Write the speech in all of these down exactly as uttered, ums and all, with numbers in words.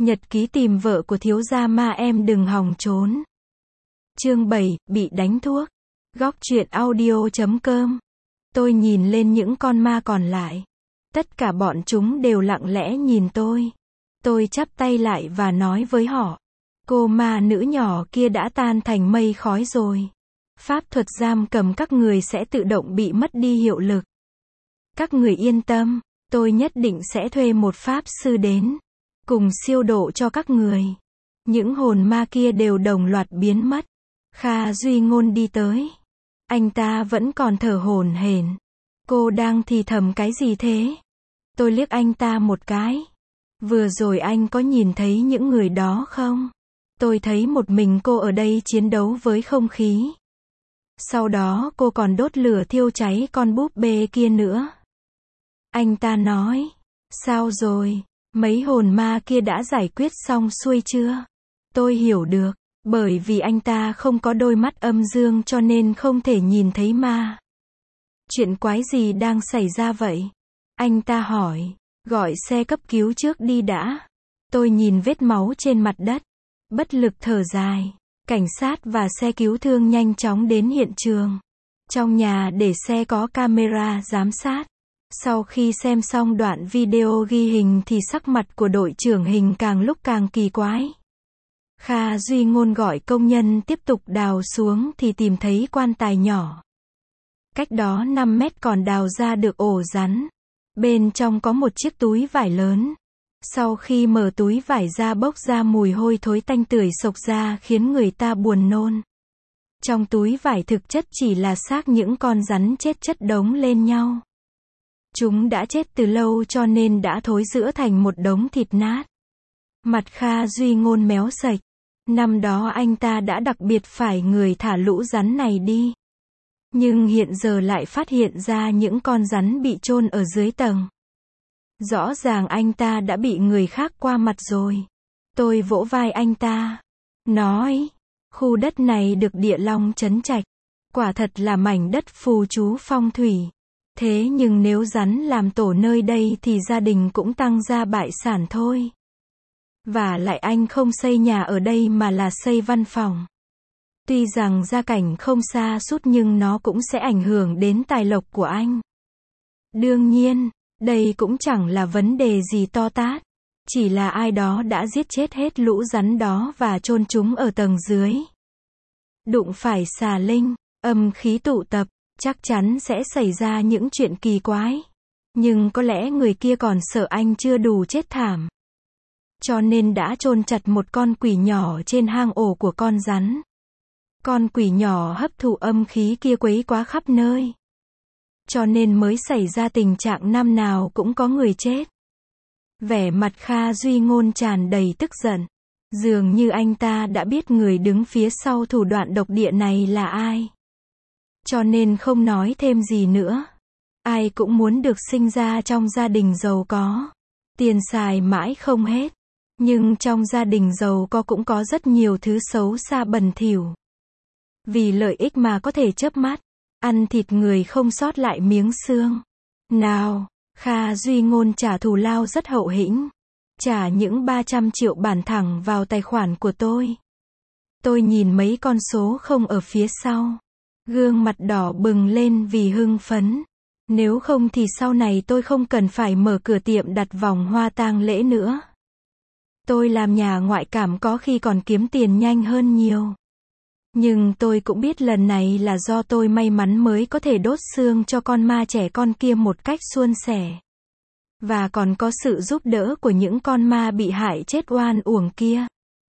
Nhật ký tìm vợ của thiếu gia ma em đừng hòng trốn. Chương bảy, bị đánh thuốc. Góc truyện audio chấm com. Tôi nhìn lên những con ma còn lại. Tất cả bọn chúng đều lặng lẽ nhìn tôi. Tôi chắp tay lại và nói với họ. Cô ma nữ nhỏ kia đã tan thành mây khói rồi. Pháp thuật giam cầm các người sẽ tự động bị mất đi hiệu lực. Các người yên tâm, tôi nhất định sẽ thuê một pháp sư đến, cùng siêu độ cho các người. Những hồn ma kia đều đồng loạt biến mất. Kha Duy Ngôn đi tới. Anh ta vẫn còn thở hổn hển. Cô đang thì thầm cái gì thế? Tôi liếc anh ta một cái. Vừa rồi anh có nhìn thấy những người đó không? Tôi thấy một mình cô ở đây chiến đấu với không khí. Sau đó cô còn đốt lửa thiêu cháy con búp bê kia nữa. Anh ta nói. Sao rồi? Mấy hồn ma kia đã giải quyết xong xuôi chưa? Tôi hiểu được. Bởi vì anh ta không có đôi mắt âm dương cho nên không thể nhìn thấy ma. Chuyện quái gì đang xảy ra vậy? Anh ta hỏi. Gọi xe cấp cứu trước đi đã. Tôi nhìn vết máu trên mặt đất. Bất lực thở dài. Cảnh sát và xe cứu thương nhanh chóng đến hiện trường. Trong nhà để xe có camera giám sát. Sau khi xem xong đoạn video ghi hình thì sắc mặt của đội trưởng hình càng lúc càng kỳ quái. Kha Duy Ngôn gọi công nhân tiếp tục đào xuống thì tìm thấy quan tài nhỏ. Cách đó năm mét còn đào ra được ổ rắn. Bên trong có một chiếc túi vải lớn. Sau khi mở túi vải ra bốc ra mùi hôi thối tanh tưởi xộc ra khiến người ta buồn nôn. Trong túi vải thực chất chỉ là xác những con rắn chết chất đống lên nhau. Chúng đã chết từ lâu cho nên đã thối rữa thành một đống thịt nát. Mặt Kha Duy Ngôn méo sạch. Năm đó anh ta đã đặc biệt phải người thả lũ rắn này đi. Nhưng hiện giờ lại phát hiện ra những con rắn bị chôn ở dưới tầng. Rõ ràng anh ta đã bị người khác qua mặt rồi. Tôi vỗ vai anh ta. Nói. Khu đất này được địa long trấn trạch. Quả thật là mảnh đất phù chú phong thủy. Thế nhưng nếu rắn làm tổ nơi đây thì gia đình cũng tăng gia bại sản thôi. Và lại anh không xây nhà ở đây mà là xây văn phòng. Tuy rằng gia cảnh không xa sút nhưng nó cũng sẽ ảnh hưởng đến tài lộc của anh. Đương nhiên, đây cũng chẳng là vấn đề gì to tát. Chỉ là ai đó đã giết chết hết lũ rắn đó và chôn chúng ở tầng dưới. Đụng phải xà linh, âm khí tụ tập, chắc chắn sẽ xảy ra những chuyện kỳ quái. Nhưng có lẽ người kia còn sợ anh chưa đủ chết thảm. Cho nên đã chôn chặt một con quỷ nhỏ trên hang ổ của con rắn. Con quỷ nhỏ hấp thụ âm khí kia quấy quá khắp nơi. Cho nên mới xảy ra tình trạng năm nào cũng có người chết. Vẻ mặt Kha Duy Ngôn tràn đầy tức giận. Dường như anh ta đã biết người đứng phía sau thủ đoạn độc địa này là ai. Cho nên không nói thêm gì nữa. Ai cũng muốn được sinh ra trong gia đình giàu có. Tiền xài mãi không hết. Nhưng trong gia đình giàu có cũng có rất nhiều thứ xấu xa bẩn thỉu. Vì lợi ích mà có thể chớp mắt. Ăn thịt người không sót lại miếng xương. Nào, Kha Duy Ngôn trả thù lao rất hậu hĩnh. Trả những ba trăm triệu bản thẳng vào tài khoản của tôi. Tôi nhìn mấy con số không ở phía sau. Gương mặt đỏ bừng lên vì hưng phấn. Nếu không thì sau này tôi không cần phải mở cửa tiệm đặt vòng hoa tang lễ nữa. Tôi làm nhà ngoại cảm có khi còn kiếm tiền nhanh hơn nhiều. Nhưng tôi cũng biết lần này là do tôi may mắn mới có thể đốt xương cho con ma trẻ con kia một cách suôn sẻ. Và còn có sự giúp đỡ của những con ma bị hại chết oan uổng kia.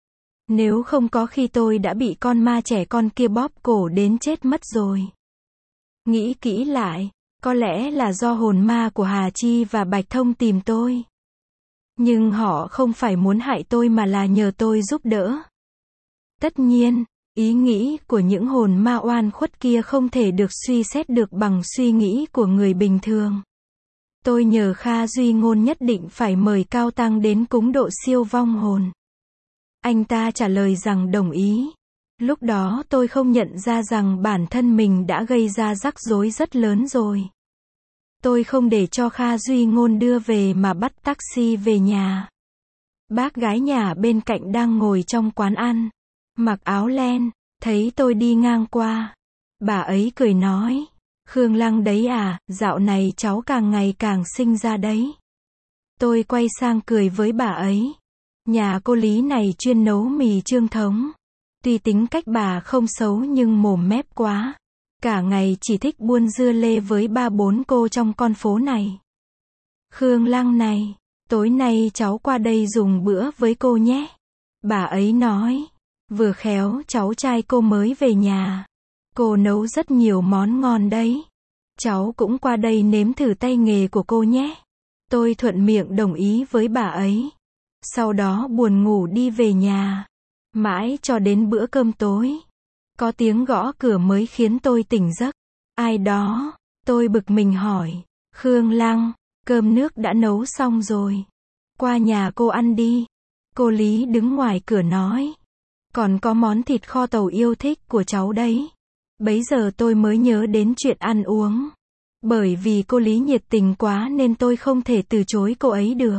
Nếu không có khi tôi đã bị con ma trẻ con kia bóp cổ đến chết mất rồi. Nghĩ kỹ lại, có lẽ là do hồn ma của Hà Chi và Bạch Thông tìm tôi. Nhưng họ không phải muốn hại tôi mà là nhờ tôi giúp đỡ. Tất nhiên, ý nghĩ của những hồn ma oan khuất kia không thể được suy xét được bằng suy nghĩ của người bình thường. Tôi nhờ Kha Duy Ngôn nhất định phải mời Cao Tăng đến cúng độ siêu vong hồn. Anh ta trả lời rằng đồng ý. Lúc đó tôi không nhận ra rằng bản thân mình đã gây ra rắc rối rất lớn rồi. Tôi không để cho Kha Duy Ngôn đưa về mà bắt taxi về nhà. Bác gái nhà bên cạnh đang ngồi trong quán ăn, mặc áo len, thấy tôi đi ngang qua. Bà ấy cười nói, Khương Lăng đấy à, dạo này cháu càng ngày càng xinh ra đấy. Tôi quay sang cười với bà ấy. Nhà cô Lý này chuyên nấu mì Trương Thống. Tuy tính cách bà không xấu nhưng mồm mép quá. Cả ngày chỉ thích buôn dưa lê với ba bốn cô trong con phố này. Khương Lăng này, tối nay cháu qua đây dùng bữa với cô nhé. Bà ấy nói, vừa khéo cháu trai cô mới về nhà. Cô nấu rất nhiều món ngon đấy. Cháu cũng qua đây nếm thử tay nghề của cô nhé. Tôi thuận miệng đồng ý với bà ấy. Sau đó buồn ngủ đi về nhà. Mãi cho đến bữa cơm tối. Có tiếng gõ cửa mới khiến tôi tỉnh giấc. Ai đó? Tôi bực mình hỏi. Khương Lăng, cơm nước đã nấu xong rồi. Qua nhà cô ăn đi. Cô Lý đứng ngoài cửa nói. Còn có món thịt kho tàu yêu thích của cháu đấy. Bấy giờ tôi mới nhớ đến chuyện ăn uống. Bởi vì cô Lý nhiệt tình quá nên tôi không thể từ chối cô ấy được.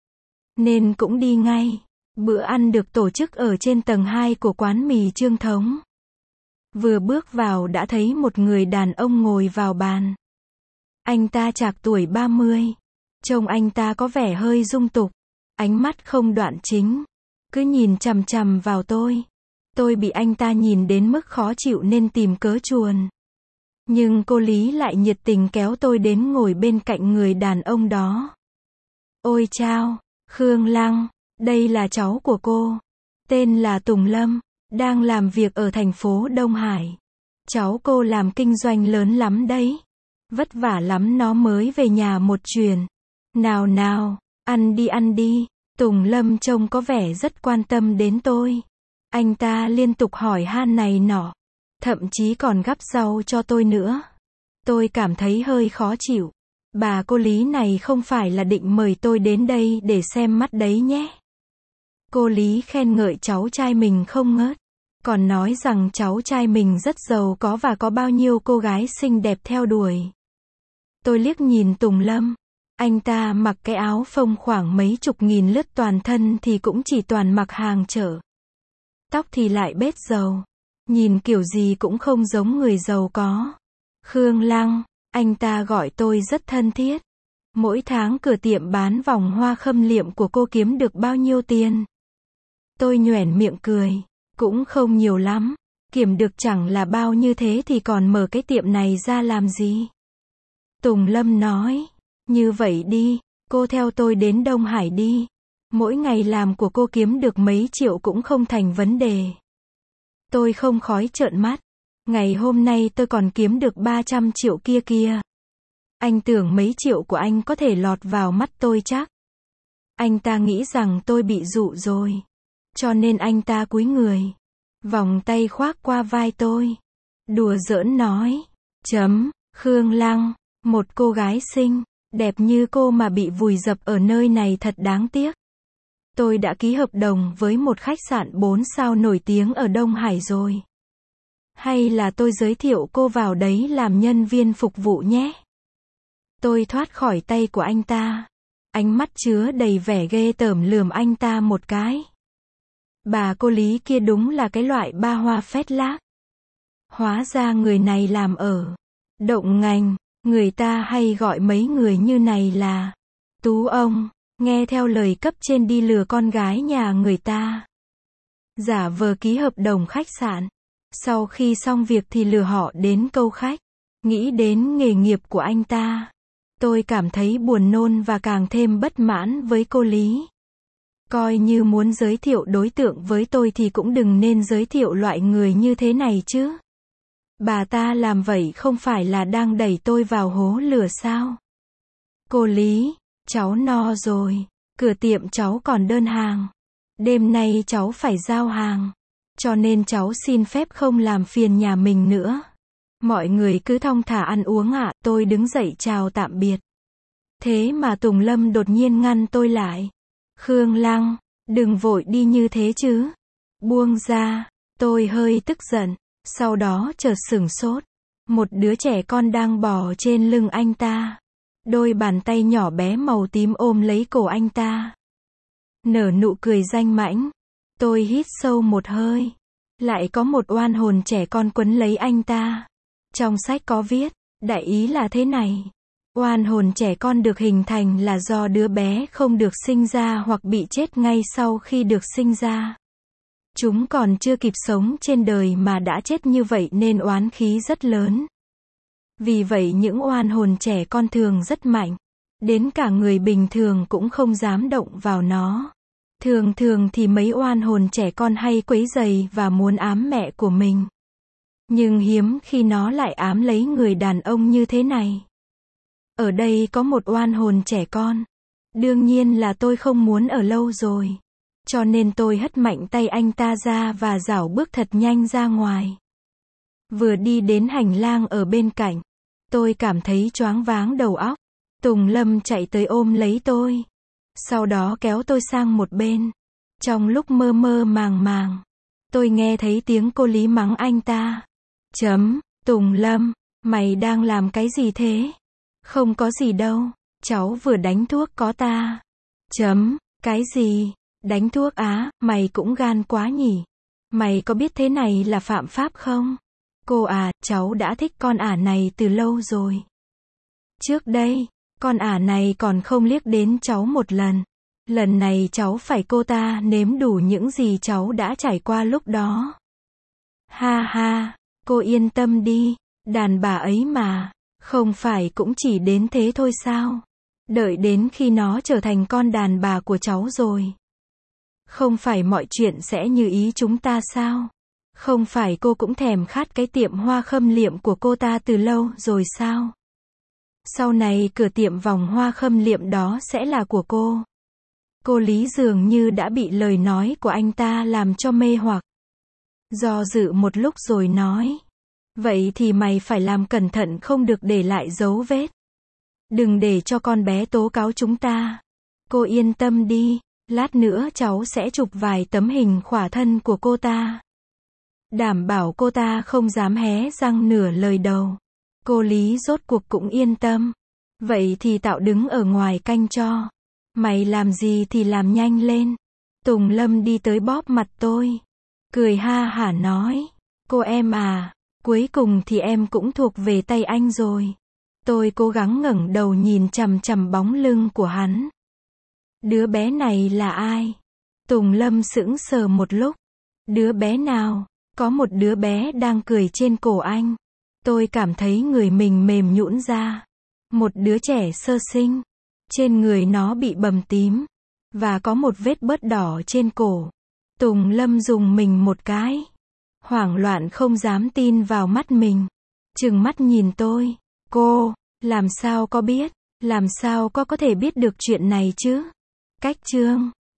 Nên cũng đi ngay. Bữa ăn được tổ chức ở trên tầng hai của quán mì Trương Thống. Vừa bước vào đã thấy một người đàn ông ngồi vào bàn. Anh ta trạc tuổi ba mươi. Trông anh ta có vẻ hơi dung tục. Ánh mắt không đoạn chính. Cứ nhìn chằm chằm vào tôi. Tôi bị anh ta nhìn đến mức khó chịu nên tìm cớ chuồn. Nhưng cô Lý lại nhiệt tình kéo tôi đến ngồi bên cạnh người đàn ông đó. Ôi chao, Khương Lăng, đây là cháu của cô. Tên là Tùng Lâm, đang làm việc ở thành phố Đông Hải. Cháu cô làm kinh doanh lớn lắm đấy. Vất vả lắm nó mới về nhà một chuyến. Nào nào, ăn đi ăn đi. Tùng Lâm trông có vẻ rất quan tâm đến tôi. Anh ta liên tục hỏi han này nọ. Thậm chí còn gắp rau cho tôi nữa. Tôi cảm thấy hơi khó chịu. Bà cô Lý này không phải là định mời tôi đến đây để xem mắt đấy nhé. Cô Lý khen ngợi cháu trai mình không ngớt. Còn nói rằng cháu trai mình rất giàu có và có bao nhiêu cô gái xinh đẹp theo đuổi. Tôi liếc nhìn Tùng Lâm. Anh ta mặc cái áo phông khoảng mấy chục nghìn lướt toàn thân thì cũng chỉ toàn mặc hàng chợ. Tóc thì lại bết dầu. Nhìn kiểu gì cũng không giống người giàu có. Khương Lăng, anh ta gọi tôi rất thân thiết. Mỗi tháng cửa tiệm bán vòng hoa khâm liệm của cô kiếm được bao nhiêu tiền? Tôi nhoẻn miệng cười. Cũng không nhiều lắm. Kiếm được chẳng là bao như thế thì còn mở cái tiệm này ra làm gì? Tùng Lâm nói. Như vậy đi, cô theo tôi đến Đông Hải đi. Mỗi ngày làm của cô kiếm được mấy triệu cũng không thành vấn đề. Tôi không khói trợn mắt. Ngày hôm nay tôi còn kiếm được ba trăm triệu kia kia. Anh tưởng mấy triệu của anh có thể lọt vào mắt tôi chắc. Anh ta nghĩ rằng tôi bị dụ rồi. Cho nên anh ta cúi người. Vòng tay khoác qua vai tôi. Đùa giỡn nói. Chấm, Khương Lăng, một cô gái xinh, đẹp như cô mà bị vùi dập ở nơi này thật đáng tiếc. Tôi đã ký hợp đồng với một khách sạn bốn sao nổi tiếng ở Đông Hải rồi. Hay là tôi giới thiệu cô vào đấy làm nhân viên phục vụ nhé? Tôi thoát khỏi tay của anh ta. Ánh mắt chứa đầy vẻ ghê tởm lườm anh ta một cái. Bà cô Lý kia đúng là cái loại ba hoa phét lác. Hóa ra người này làm ở động ngành. Người ta hay gọi mấy người như này là tú ông. Nghe theo lời cấp trên đi lừa con gái nhà người ta. Giả vờ ký hợp đồng khách sạn. Sau khi xong việc thì lừa họ đến câu khách. Nghĩ đến nghề nghiệp của anh ta. Tôi cảm thấy buồn nôn và càng thêm bất mãn với cô Lý. Coi như muốn giới thiệu đối tượng với tôi thì cũng đừng nên giới thiệu loại người như thế này chứ. Bà ta làm vậy không phải là đang đẩy tôi vào hố lửa sao? Cô Lý, cháu no rồi. Cửa tiệm cháu còn đơn hàng. Đêm nay cháu phải giao hàng. Cho nên cháu xin phép không làm phiền nhà mình nữa. Mọi người cứ thong thả ăn uống ạ. À. Tôi đứng dậy chào tạm biệt. Thế mà Tùng Lâm đột nhiên ngăn tôi lại. Khương Lăng, đừng vội đi như thế chứ. Buông ra. Tôi hơi tức giận. Sau đó chợt sửng sốt. Một đứa trẻ con đang bò trên lưng anh ta. Đôi bàn tay nhỏ bé màu tím ôm lấy cổ anh ta. nở nụ cười danh mãnh. Tôi hít sâu một hơi. Lại có một oan hồn trẻ con quấn lấy anh ta. Trong sách có viết, đại ý là thế này. Oan hồn trẻ con được hình thành là do đứa bé không được sinh ra hoặc bị chết ngay sau khi được sinh ra. Chúng còn chưa kịp sống trên đời mà đã chết như vậy nên oán khí rất lớn. Vì vậy những oan hồn trẻ con thường rất mạnh. Đến cả người bình thường cũng không dám động vào nó. Thường thường thì mấy oan hồn trẻ con hay quấy rầy và muốn ám mẹ của mình. Nhưng hiếm khi nó lại ám lấy người đàn ông như thế này. Ở đây có một oan hồn trẻ con. Đương nhiên là tôi không muốn ở lâu rồi. Cho nên tôi hất mạnh tay anh ta ra và rảo bước thật nhanh ra ngoài. Vừa đi đến hành lang ở bên cạnh, tôi cảm thấy choáng váng đầu óc. Tùng Lâm chạy tới ôm lấy tôi. Sau đó kéo tôi sang một bên. Trong lúc mơ mơ màng màng, tôi nghe thấy tiếng cô Lý mắng anh ta. Chấm, Tùng Lâm, mày đang làm cái gì thế? Không có gì đâu, cháu vừa đánh thuốc có ta. Chấm, cái gì? Đánh thuốc á, mày cũng gan quá nhỉ. Mày có biết thế này là phạm pháp không? Cô à, cháu đã thích con ả này từ lâu rồi. Trước đây, con ả này còn không liếc đến cháu một lần. Lần này cháu phải cô ta nếm đủ những gì cháu đã trải qua lúc đó. Ha ha, cô yên tâm đi, đàn bà ấy mà, không phải cũng chỉ đến thế thôi sao? Đợi đến khi nó trở thành con đàn bà của cháu rồi. Không phải mọi chuyện sẽ như ý chúng ta sao? Không phải cô cũng thèm khát cái tiệm hoa khâm liệm của cô ta từ lâu rồi sao? Sau này cửa tiệm vòng hoa khâm liệm đó sẽ là của cô. Cô Lý dường như đã bị lời nói của anh ta làm cho mê hoặc. Do dự một lúc rồi nói. Vậy thì mày phải làm cẩn thận không được để lại dấu vết. Đừng để cho con bé tố cáo chúng ta. Cô yên tâm đi, lát nữa cháu sẽ chụp vài tấm hình khỏa thân của cô ta. Đảm bảo cô ta không dám hé răng nửa lời đầu. Cô Lý rốt cuộc cũng yên tâm. Vậy thì tạo đứng ở ngoài canh cho. Mày làm gì thì làm nhanh lên. Tùng Lâm đi tới bóp mặt tôi. Cười ha hả nói. Cô em à, cuối cùng thì em cũng thuộc về tay anh rồi. Tôi cố gắng ngẩng đầu nhìn chằm chằm bóng lưng của hắn. Đứa bé này là ai? Tùng Lâm sững sờ một lúc. Đứa bé nào? Có một đứa bé đang cười trên cổ anh. Tôi cảm thấy người mình mềm nhũn ra. Một đứa trẻ sơ sinh. Trên người nó bị bầm tím. Và có một vết bớt đỏ trên cổ. Tùng Lâm dùng mình một cái. Hoảng loạn không dám tin vào mắt mình. Trừng mắt nhìn tôi. Cô, làm sao có biết? Làm sao có có thể biết được chuyện này chứ? Cách chương